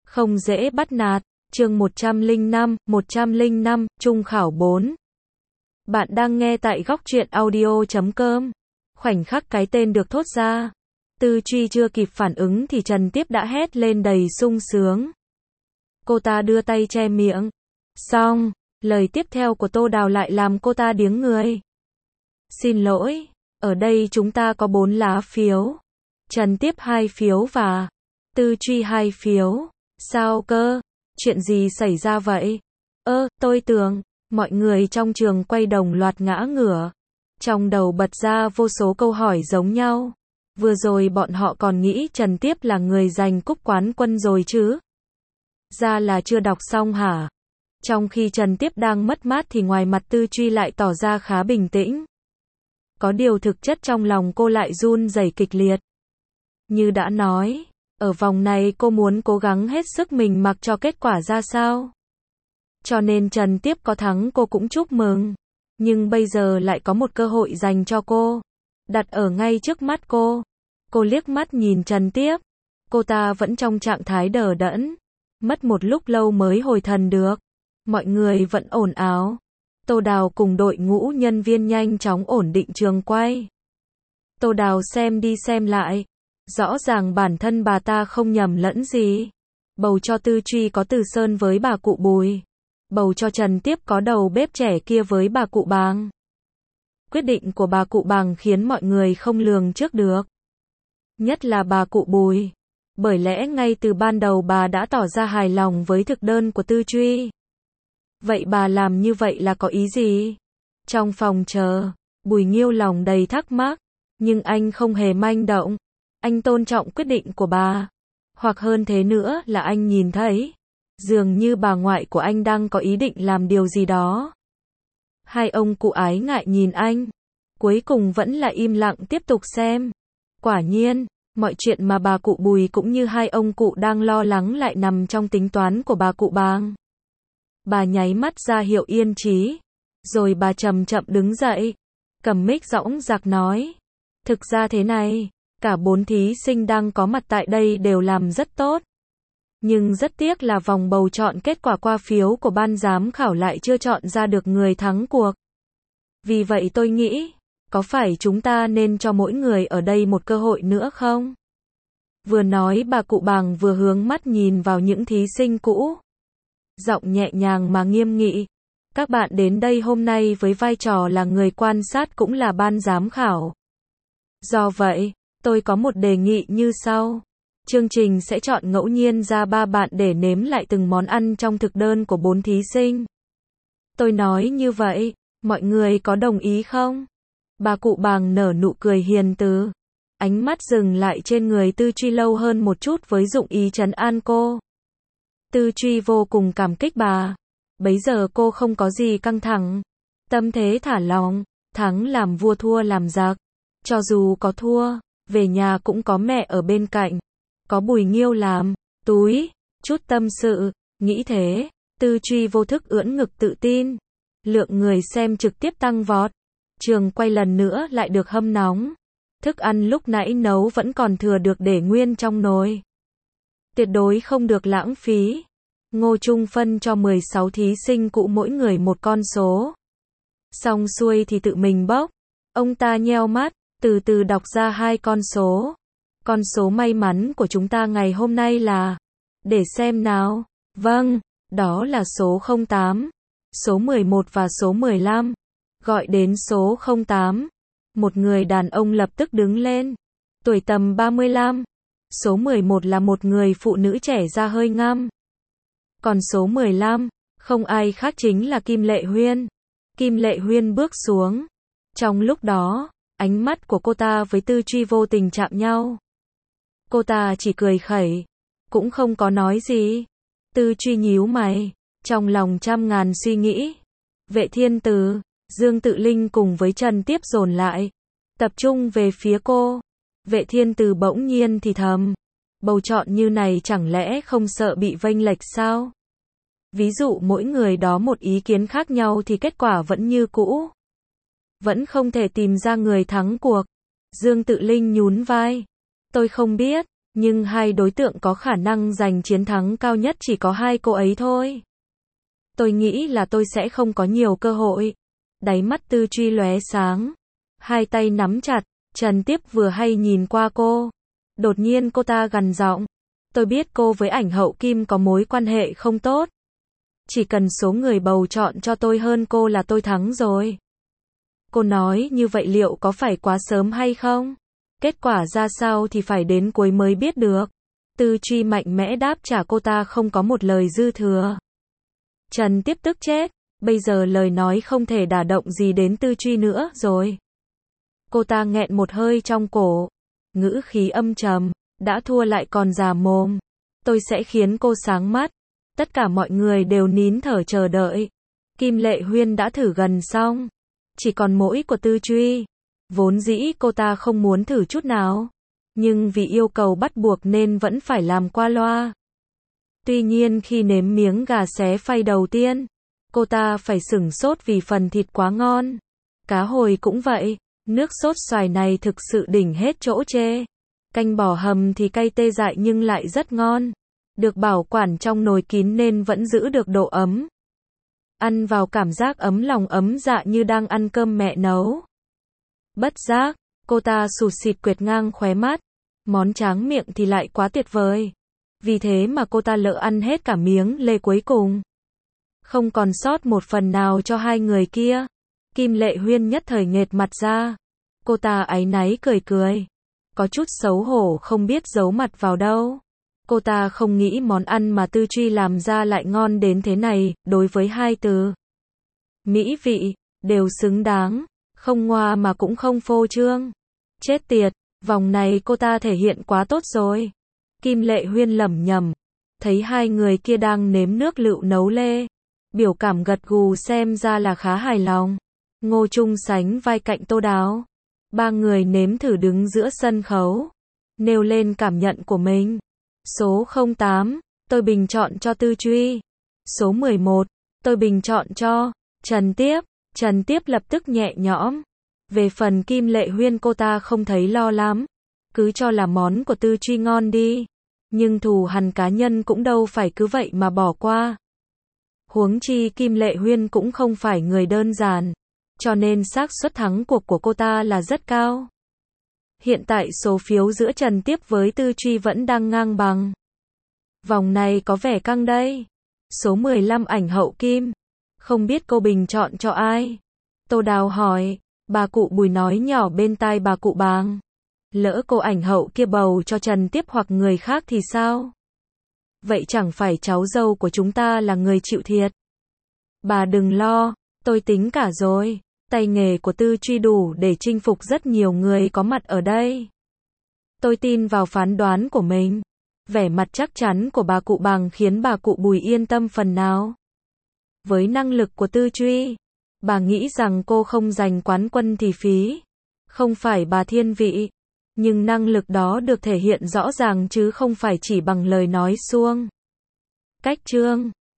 Không dễ bắt nạt. Chương 105, Trung khảo 4. Bạn đang nghe tại góc truyện audio.com. Khoảnh khắc cái tên được thốt ra, Tư Truy chưa kịp phản ứng thì Trần Tiếp đã hét lên đầy sung sướng. Cô ta đưa tay che miệng. Xong, lời tiếp theo của Tô Đào lại làm cô ta điếng người. Xin lỗi, ở đây chúng ta có 4 lá phiếu. Trần Tiếp 2 phiếu và Tư Truy 2 phiếu. Sao cơ? Chuyện gì xảy ra vậy? Tôi tưởng, mọi người trong trường quay đồng loạt ngã ngửa. Trong đầu bật ra vô số câu hỏi giống nhau. Vừa rồi bọn họ còn nghĩ Trần Tiếp là người giành cúp quán quân rồi chứ. Ra là chưa đọc xong hả? Trong khi Trần Tiếp đang mất mát thì ngoài mặt Tư Truy lại tỏ ra khá bình tĩnh. Có điều thực chất trong lòng cô lại run rẩy kịch liệt. Như đã nói, ở vòng này cô muốn cố gắng hết sức mình mặc cho kết quả ra sao. Cho nên Trần Tiếp có thắng cô cũng chúc mừng. Nhưng bây giờ lại có một cơ hội dành cho cô, đặt ở ngay trước mắt cô. Cô liếc mắt nhìn Trần Tiếp. Cô ta vẫn trong trạng thái đờ đẫn. Mất một lúc lâu mới hồi thần được. Mọi người vẫn ồn ào. Tô Đào cùng đội ngũ nhân viên nhanh chóng ổn định trường quay. Tô Đào xem đi xem lại. Rõ ràng bản thân bà ta không nhầm lẫn gì. Bầu cho Tư Truy có Từ Sơn với bà cụ Bùi. Bầu cho Trần Tiếp có đầu bếp trẻ kia với bà cụ Bàng. Quyết định của bà cụ Bàng khiến mọi người không lường trước được. Nhất là bà cụ Bùi. Bởi lẽ ngay từ ban đầu bà đã tỏ ra hài lòng với thực đơn của Tư Truy. Vậy bà làm như vậy là có ý gì? Trong phòng chờ, Bùi Nghiêu lòng đầy thắc mắc. Nhưng anh không hề manh động. Anh tôn trọng quyết định của bà. Hoặc hơn thế nữa là anh nhìn thấy, dường như bà ngoại của anh đang có ý định làm điều gì đó. Hai ông cụ ái ngại nhìn anh. Cuối cùng vẫn là im lặng tiếp tục xem. Quả nhiên, mọi chuyện mà bà cụ Bùi cũng như hai ông cụ đang lo lắng lại nằm trong tính toán của bà cụ Bàng. Bà nháy mắt ra hiệu yên trí. Rồi bà chậm chậm đứng dậy. Cầm mic dõng dạc nói. Thực ra thế này. Cả 4 thí sinh đang có mặt tại đây đều làm rất tốt. Nhưng rất tiếc là vòng bầu chọn kết quả qua phiếu của ban giám khảo lại chưa chọn ra được người thắng cuộc. Vì vậy tôi nghĩ, có phải chúng ta nên cho mỗi người ở đây một cơ hội nữa không? Vừa nói bà cụ Bàng vừa hướng mắt nhìn vào những thí sinh cũ. Giọng nhẹ nhàng mà nghiêm nghị. Các bạn đến đây hôm nay với vai trò là người quan sát cũng là ban giám khảo. Do vậy, tôi có một đề nghị như sau. Chương trình sẽ chọn ngẫu nhiên ra 3 bạn để nếm lại từng món ăn trong thực đơn của 4 thí sinh. Tôi nói như vậy, mọi người có đồng ý không? Bà cụ Bàng nở nụ cười hiền từ. Ánh mắt dừng lại trên người Tư Truy lâu hơn một chút với dụng ý trấn an cô. Tư Truy vô cùng cảm kích bà. Bấy giờ cô không có gì căng thẳng. Tâm thế thả lỏng, thắng làm vua thua làm giặc. Cho dù có thua, về nhà cũng có mẹ ở bên cạnh. Có Bùi Nghiêu làm túi, chút tâm sự, nghĩ thế, Tư Truy vô thức ưỡn ngực tự tin. Lượng người xem trực tiếp tăng vọt. Trường quay lần nữa lại được hâm nóng. Thức ăn lúc nãy nấu vẫn còn thừa được để nguyên trong nồi. Tuyệt đối không được lãng phí. Ngô Trung phân cho 16 thí sinh cũ mỗi người một con số. Xong xuôi thì tự mình bốc. Ông ta nheo mắt, từ từ đọc ra 2 con số. Con số may mắn của chúng ta ngày hôm nay là... Để xem nào. Vâng, đó là số 08, số 11 và số 15. Gọi đến số 08. Một người đàn ông lập tức đứng lên. Tuổi tầm 35. Số 11 là một người phụ nữ trẻ da hơi ngăm. Còn số 15, không ai khác chính là Kim Lệ Huyên. Kim Lệ Huyên bước xuống. Trong lúc đó, ánh mắt của cô ta với Tư Truy vô tình chạm nhau. Cô ta chỉ cười khẩy, cũng không có nói gì. Tư Truy nhíu mày, trong lòng trăm ngàn suy nghĩ. Vệ Thiên Từ, Dương Tự Linh cùng với Trần Tiếp dồn lại, tập trung về phía cô. Vệ Thiên Từ bỗng nhiên thì thầm, bầu chọn như này chẳng lẽ không sợ bị vênh lệch sao? Ví dụ mỗi người đó một ý kiến khác nhau thì kết quả vẫn như cũ. Vẫn không thể tìm ra người thắng cuộc. Dương Tự Linh nhún vai. Tôi không biết, Nhưng hai đối tượng có khả năng giành chiến thắng cao nhất chỉ có hai cô ấy thôi. Tôi nghĩ là tôi sẽ không có nhiều cơ hội. Đáy mắt Tư Truy lóe sáng. Hai tay nắm chặt, Trần Tiếp vừa hay nhìn qua cô. Đột nhiên cô ta gằn giọng. Tôi biết cô với ảnh hậu Kim có mối quan hệ không tốt. Chỉ cần số người bầu chọn cho tôi hơn cô là tôi thắng rồi. Cô nói như vậy liệu có phải quá sớm hay không? Kết quả ra sao thì phải đến cuối mới biết được. Tư Truy mạnh mẽ đáp trả cô ta không có một lời dư thừa. Trần Tiếp tức chết. Bây giờ lời nói không thể đả động gì đến Tư Truy nữa rồi. Cô ta nghẹn một hơi trong cổ. Ngữ khí âm trầm. Đã thua lại còn già mồm. Tôi sẽ khiến cô sáng mắt. Tất cả mọi người đều nín thở chờ đợi. Kim Lệ Huyên đã thử gần xong. Chỉ còn mỗi của Tư Truy. Vốn dĩ cô ta không muốn thử chút nào. Nhưng vì yêu cầu bắt buộc nên vẫn phải làm qua loa. Tuy nhiên khi nếm miếng gà xé phay đầu tiên, cô ta phải sửng sốt vì phần thịt quá ngon. Cá hồi cũng vậy, nước sốt xoài này thực sự đỉnh hết chỗ chê. Canh bò hầm thì cay tê dại nhưng lại rất ngon. Được bảo quản trong nồi kín nên vẫn giữ được độ ấm. Ăn vào cảm giác ấm lòng ấm dạ như đang ăn cơm mẹ nấu. Bất giác, cô ta sụt sịt quệt ngang khóe mắt. Món tráng miệng thì lại quá tuyệt vời. Vì thế mà cô ta lỡ ăn hết cả miếng lê cuối cùng. Không còn sót một phần nào cho hai người kia. Kim Lệ Huyên nhất thời nghệt mặt ra. Cô ta áy náy cười cười. Có chút xấu hổ không biết giấu mặt vào đâu. Cô ta không nghĩ món ăn mà Tư Truy làm ra lại ngon đến thế này, đối với hai từ mỹ vị, đều xứng đáng, không ngoa mà cũng không phô trương. Chết tiệt, vòng này cô ta thể hiện quá tốt rồi. Kim Lệ Huyên lẩm nhẩm, thấy hai người kia đang nếm nước lựu nấu lê. Biểu cảm gật gù xem ra là khá hài lòng. Ngô Trung sánh vai cạnh Tô Đào. Ba người nếm thử đứng giữa sân khấu. Nêu lên cảm nhận của mình. Số 08, tôi bình chọn cho Tư Truy. Số 11, tôi bình chọn cho Trần Tiếp. Trần Tiếp lập tức nhẹ nhõm. Về phần Kim Lệ Huyên cô ta không thấy lo lắm. Cứ cho là món của Tư Truy ngon đi. Nhưng thù hằn cá nhân cũng đâu phải cứ vậy mà bỏ qua. Huống chi Kim Lệ Huyên cũng không phải người đơn giản. Cho nên xác suất thắng cuộc của cô ta là rất cao. Hiện tại số phiếu giữa Trần Tiếp với Tư Truy vẫn đang ngang bằng. Vòng này có vẻ căng đây. Số 15 ảnh hậu Kim. Không biết cô bình chọn cho ai? Tô Đào hỏi. Bà cụ Bùi nói nhỏ bên tai bà cụ Bàng. Lỡ cô ảnh hậu kia bầu cho Trần Tiếp hoặc người khác thì sao? Vậy chẳng phải cháu dâu của chúng ta là người chịu thiệt? Bà đừng lo, tôi tính cả rồi. Tay nghề của Tư Truy đủ để chinh phục rất nhiều người có mặt ở đây. Tôi tin vào phán đoán của mình. Vẻ mặt chắc chắn của bà cụ Bàng khiến bà cụ Bùi yên tâm phần nào. Với năng lực của Tư Truy, bà nghĩ rằng cô không giành quán quân thì phí. Không phải bà thiên vị. Nhưng năng lực đó được thể hiện rõ ràng chứ không phải chỉ bằng lời nói suông. Cách chương